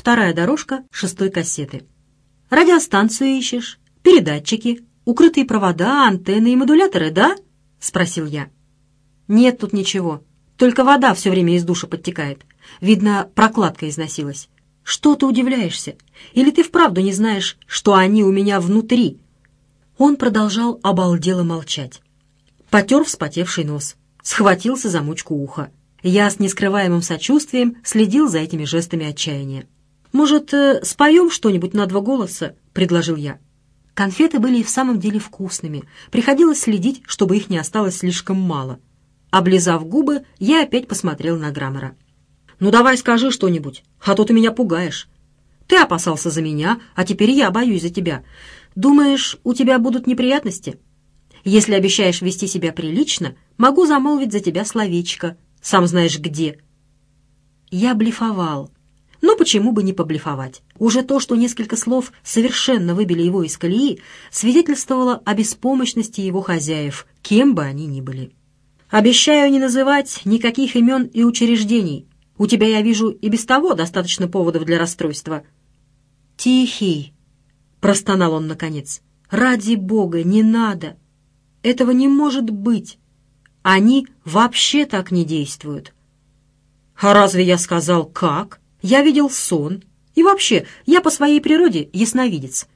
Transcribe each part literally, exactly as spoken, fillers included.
вторая дорожка шестой кассеты. «Радиостанцию ищешь? Передатчики? Укрытые провода, антенны и модуляторы, да?» — спросил я. «Нет тут ничего. Только вода все время из душа подтекает. Видно, прокладка износилась. Что ты удивляешься? Или ты вправду не знаешь, что они у меня внутри?» Он продолжал обалдело молчать. Потер вспотевший нос, схватился за мочку уха. Я с нескрываемым сочувствием следил за этими жестами отчаяния. «Может, э, споем что-нибудь на два голоса?» — предложил я. Конфеты были и в самом деле вкусными. Приходилось следить, чтобы их не осталось слишком мало. Облизав губы, я опять посмотрел на Граммера. «Ну давай скажи что-нибудь, а то ты меня пугаешь. Ты опасался за меня, а теперь я боюсь за тебя. Думаешь, у тебя будут неприятности? Если обещаешь вести себя прилично, могу замолвить за тебя словечко. Сам знаешь где». Я блефовал. Но почему бы не поблефовать? Уже то, что несколько слов совершенно выбили его из колеи, свидетельствовало о беспомощности его хозяев, кем бы они ни были. «Обещаю не называть никаких имен и учреждений. У тебя, я вижу, и без того достаточно поводов для расстройства». «Тихий!» — простонал он наконец. «Ради Бога, не надо! Этого не может быть! Они вообще так не действуют!» «А разве я сказал, как? Я видел сон. И вообще, я по своей природе ясновидец».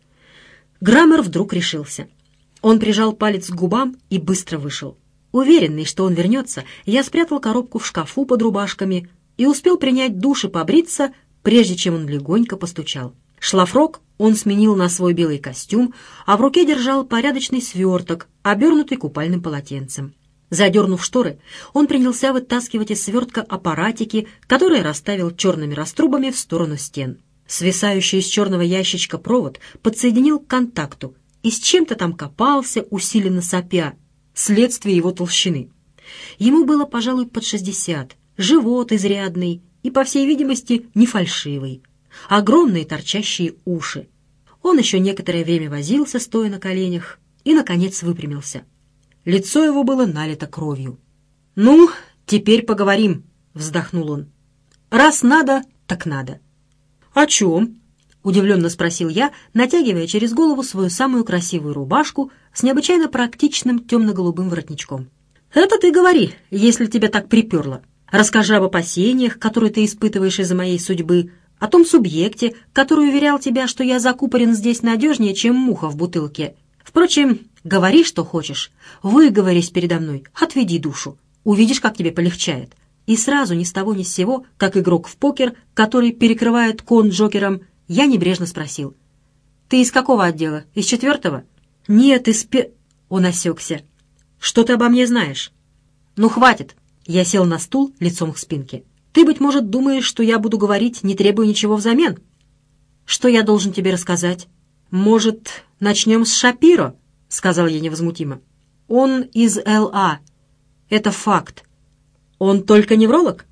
Граммер вдруг решился. Он прижал палец к губам и быстро вышел. Уверенный, что он вернется, я спрятал коробку в шкафу под рубашками и успел принять душ и побриться, прежде чем он легонько постучал. Шлафрок он сменил на свой белый костюм, а в руке держал порядочный сверток, обернутый купальным полотенцем. Задернув шторы, он принялся вытаскивать из свертка аппаратики, которые расставил черными раструбами в сторону стен. Свисающий из черного ящичка провод подсоединил к контакту и с чем-то там копался, усиленно сопя, следствие его толщины. Ему было, пожалуй, под шестьдесят, живот изрядный и, по всей видимости, не фальшивый, огромные торчащие уши. Он еще некоторое время возился, стоя на коленях, и, наконец, выпрямился. Лицо его было налито кровью. «Ну, теперь поговорим», — вздохнул он. «Раз надо, так надо». «О чем?» — удивленно спросил я, натягивая через голову свою самую красивую рубашку с необычайно практичным темно-голубым воротничком. «Это ты говори, если тебя так приперло. Расскажи об опасениях, которые ты испытываешь из-за моей судьбы, о том субъекте, который уверял тебя, что я закупорен здесь надежнее, чем муха в бутылке. Впрочем, говори, что хочешь, выговорись передо мной, отведи душу. Увидишь, как тебе полегчает». И сразу ни с того ни с сего, как игрок в покер, который перекрывает кон джокером, я небрежно спросил: «Ты из какого отдела? Из четвертого?» «Нет, из пе...» Он осекся. «Что ты обо мне знаешь?» «Ну, хватит!» Я сел на стул лицом к спинке. «Ты, быть может, думаешь, что я буду говорить, не требуя ничего взамен?» «Что я должен тебе рассказать?» «Может, начнем с Шапиро?» — сказал я невозмутимо. «Он из Эл А. Это факт. Он только невролог?»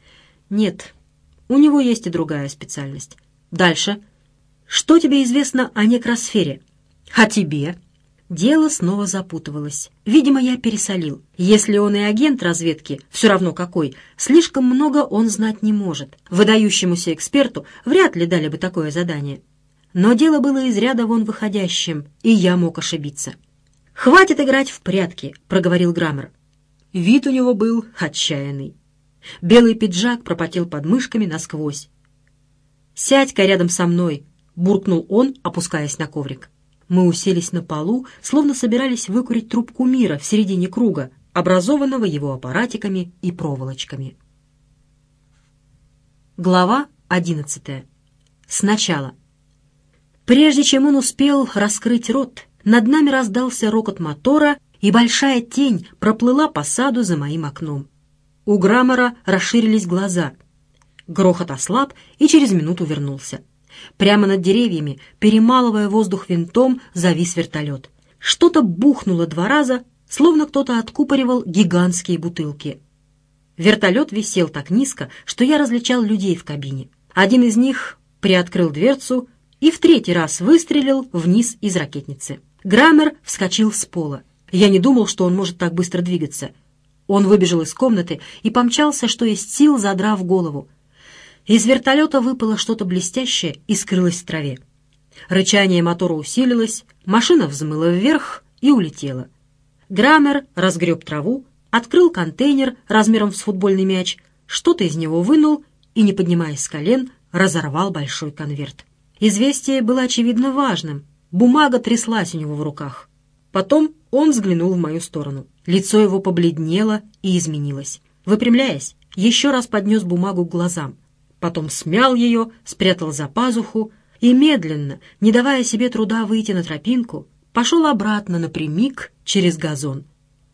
«Нет, у него есть и другая специальность. Дальше. Что тебе известно о некросфере?» «А тебе?» Дело снова запутывалось. Видимо, я пересолил. Если он и агент разведки, все равно какой, слишком много он знать не может. Выдающемуся эксперту вряд ли дали бы такое задание. Но дело было из ряда вон выходящим, и я мог ошибиться. «Хватит играть в прятки», — проговорил Граммер. Вид у него был отчаянный. Белый пиджак пропотел под мышками насквозь. «Сядь-ка рядом со мной», — буркнул он, опускаясь на коврик. Мы уселись на полу, словно собирались выкурить трубку мира в середине круга, образованного его аппаратиками и проволочками. Глава одиннадцатая. Сначала. Прежде чем он успел раскрыть рот, над нами раздался рокот мотора, и большая тень проплыла по саду за моим окном. У Граммера расширились глаза. Грохот ослаб и через минуту вернулся. Прямо над деревьями, перемалывая воздух винтом, завис вертолет. Что-то бухнуло два раза, словно кто-то откупоривал гигантские бутылки. Вертолет висел так низко, что я различал людей в кабине. Один из них приоткрыл дверцу и в третий раз выстрелил вниз из ракетницы. Граммер вскочил с пола. Я не думал, что он может так быстро двигаться. Он выбежал из комнаты и помчался, что есть сил, задрав голову. Из вертолета выпало что-то блестящее и скрылось в траве. Рычание мотора усилилось, машина взмыла вверх и улетела. Граммер разгреб траву, открыл контейнер размером с футбольный мяч, что-то из него вынул и, не поднимаясь с колен, разорвал большой конверт. Известие было очевидно важным. Бумага тряслась у него в руках. Потом он взглянул в мою сторону. Лицо его побледнело и изменилось. Выпрямляясь, еще раз поднес бумагу к глазам. Потом смял ее, спрятал за пазуху и медленно, не давая себе труда выйти на тропинку, пошел обратно напрямик через газон.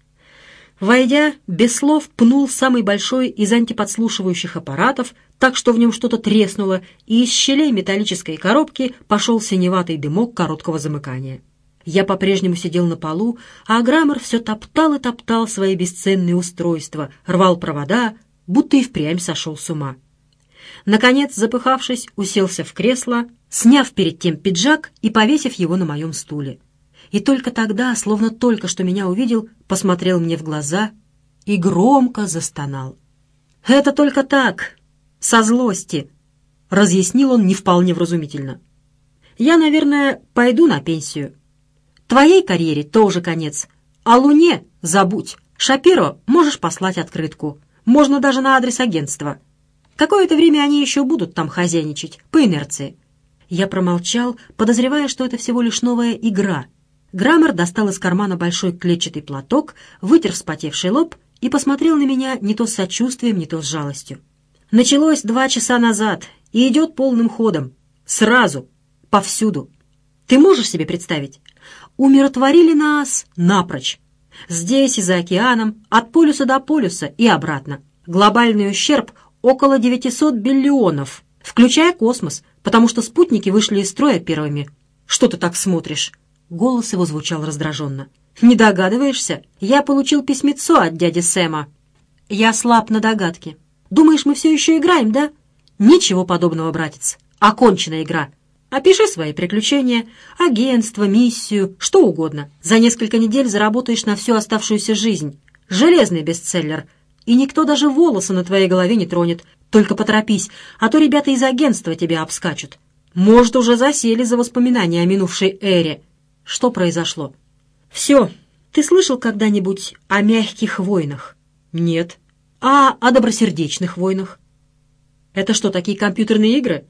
Войдя, без слов пнул самый большой из антиподслушивающих аппаратов, так что в нем что-то треснуло, и из щелей металлической коробки пошел синеватый дымок короткого замыкания. Я по-прежнему сидел на полу, а Граммер все топтал и топтал свои бесценные устройства, рвал провода, будто и впрямь сошел с ума. Наконец, запыхавшись, уселся в кресло, сняв перед тем пиджак и повесив его на моем стуле. И только тогда, словно только что меня увидел, посмотрел мне в глаза и громко застонал. «Это только так, со злости», — разъяснил он не вполне вразумительно. «Я, наверное, пойду на пенсию. Твоей карьере тоже конец. О Луне забудь. Шапиро можешь послать открытку. Можно даже на адрес агентства. Какое-то время они еще будут там хозяйничать, по инерции». Я промолчал, подозревая, что это всего лишь новая игра. Граммер достал из кармана большой клетчатый платок, вытер вспотевший лоб и посмотрел на меня не то с сочувствием, не то с жалостью. «Началось два часа назад и идет полным ходом. Сразу. Повсюду. Ты можешь себе представить? Умиротворили нас напрочь. Здесь и за океаном, от полюса до полюса и обратно. Глобальный ущерб около девятьсот биллионов, включая космос, потому что спутники вышли из строя первыми. Что ты так смотришь?» Голос его звучал раздраженно. «Не догадываешься? Я получил письмецо от дяди Сэма». «Я слаб на догадки. Думаешь, мы все еще играем, да?» «Ничего подобного, братец. Окончена игра. Опиши свои приключения, агентство, миссию, что угодно. За несколько недель заработаешь на всю оставшуюся жизнь. Железный бестселлер. И никто даже волосы на твоей голове не тронет. Только поторопись, а то ребята из агентства тебя обскачут. Может, уже засели за воспоминания о минувшей эре». «Что произошло?» «Все. Ты слышал когда-нибудь о мягких войнах?» «Нет». «А о добросердечных войнах?» «Это что, такие компьютерные игры?»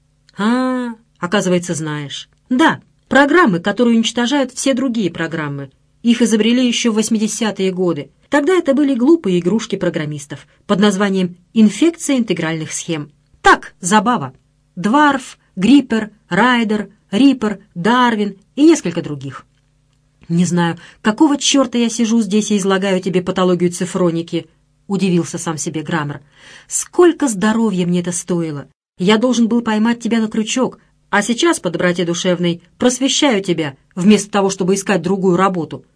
«А, оказывается, знаешь». «Да, программы, которые уничтожают все другие программы. Их изобрели еще в восьмидесятые годы. Тогда это были глупые игрушки программистов под названием «Инфекция интегральных схем». Так, забава. Дварф, Гриппер, Райдер, Риппер, Дарвин и несколько других. «Не знаю, какого черта я сижу здесь и излагаю тебе патологию цифроники?» — удивился сам себе Граммер. «Сколько здоровья мне это стоило! Я должен был поймать тебя на крючок, а сейчас, по доброте душевной, просвещаю тебя, вместо того, чтобы искать другую работу».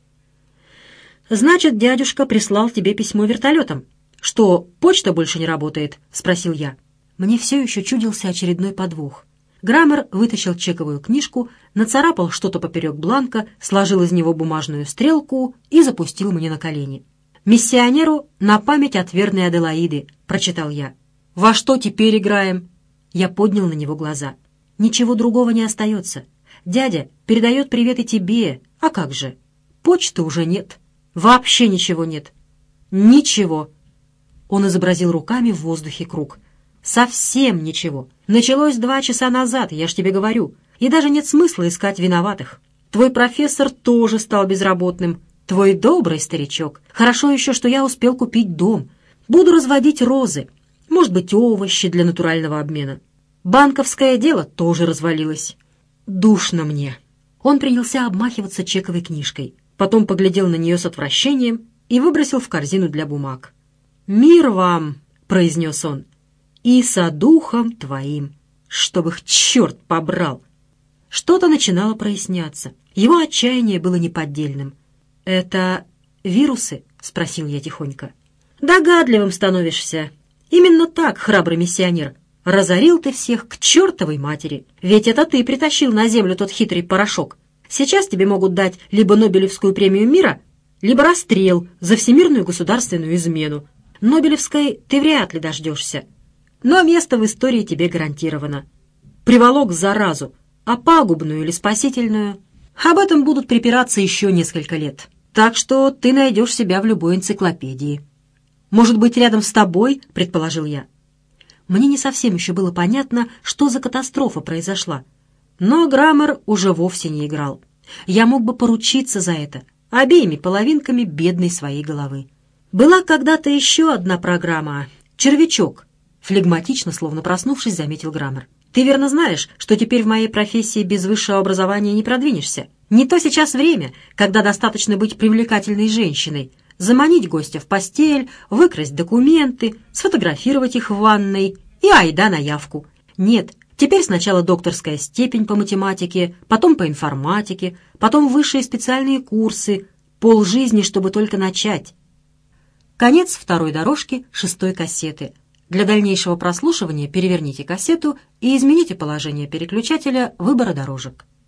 «Значит, дядюшка прислал тебе письмо вертолетом. Что, почта больше не работает?» — спросил я. Мне все еще чудился очередной подвох. Граммер вытащил чековую книжку, нацарапал что-то поперек бланка, сложил из него бумажную стрелку и запустил мне на колени. «Миссионеру на память от верной Аделаиды», — прочитал я. «Во что теперь играем?» Я поднял на него глаза. «Ничего другого не остается. Дядя передает привет и тебе. А как же? Почты уже нет. Вообще ничего нет. Ничего». Он изобразил руками в воздухе круг. «Совсем ничего. Началось два часа назад, я ж тебе говорю. И даже нет смысла искать виноватых. Твой профессор тоже стал безработным. Твой добрый старичок. Хорошо еще, что я успел купить дом. Буду разводить розы. Может быть, овощи для натурального обмена. Банковское дело тоже развалилось. Душно мне». Он принялся обмахиваться чековой книжкой. Потом поглядел на нее с отвращением и выбросил в корзину для бумаг. «Мир вам!» — произнес он. «И со духом твоим, чтобы их черт побрал!» Что-то начинало проясняться. Его отчаяние было неподдельным. «Это вирусы?» — спросил я тихонько. «Догадливым становишься. Именно так, храбрый миссионер. Разорил ты всех к чертовой матери. Ведь это ты притащил на землю тот хитрый порошок. Сейчас тебе могут дать либо Нобелевскую премию мира, либо расстрел за всемирную государственную измену. Нобелевской ты вряд ли дождешься. но место в истории тебе гарантировано. Приволок заразу, а пагубную или спасительную, об этом будут припираться еще несколько лет. Так что ты найдешь себя в любой энциклопедии. Может быть, рядом с тобой, предположил я. Мне не совсем еще было понятно, что за катастрофа произошла. Но Граммер уже вовсе не играл. Я мог бы поручиться за это обеими половинками бедной своей головы. Была когда-то еще одна программа «Червячок», флегматично, словно проснувшись, заметил Граммер. Ты верно знаешь, что теперь в моей профессии без высшего образования не продвинешься? Не то сейчас время, когда достаточно быть привлекательной женщиной, заманить гостя в постель, выкрасть документы, сфотографировать их в ванной и айда на явку. Нет, теперь сначала докторская степень по математике, потом по информатике, потом высшие специальные курсы, полжизни, чтобы только начать. Конец второй дорожки шестой кассеты. Для дальнейшего прослушивания переверните кассету и измените положение переключателя выбора дорожек.